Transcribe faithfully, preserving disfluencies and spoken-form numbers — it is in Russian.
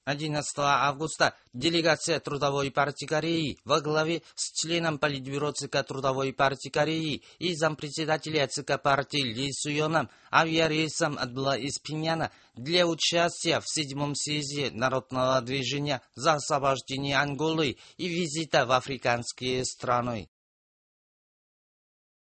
одиннадцатого августа делегация Трудовой партии Кореи во главе с членом Политбюро ЦК Трудовой партии Кореи и зампредседателя ЦК партии Ли Суёном авиарейсом отбыла из Пиняна для участия в седьмом съезде Народного движения за освобождение Анголы и визита в африканские страны.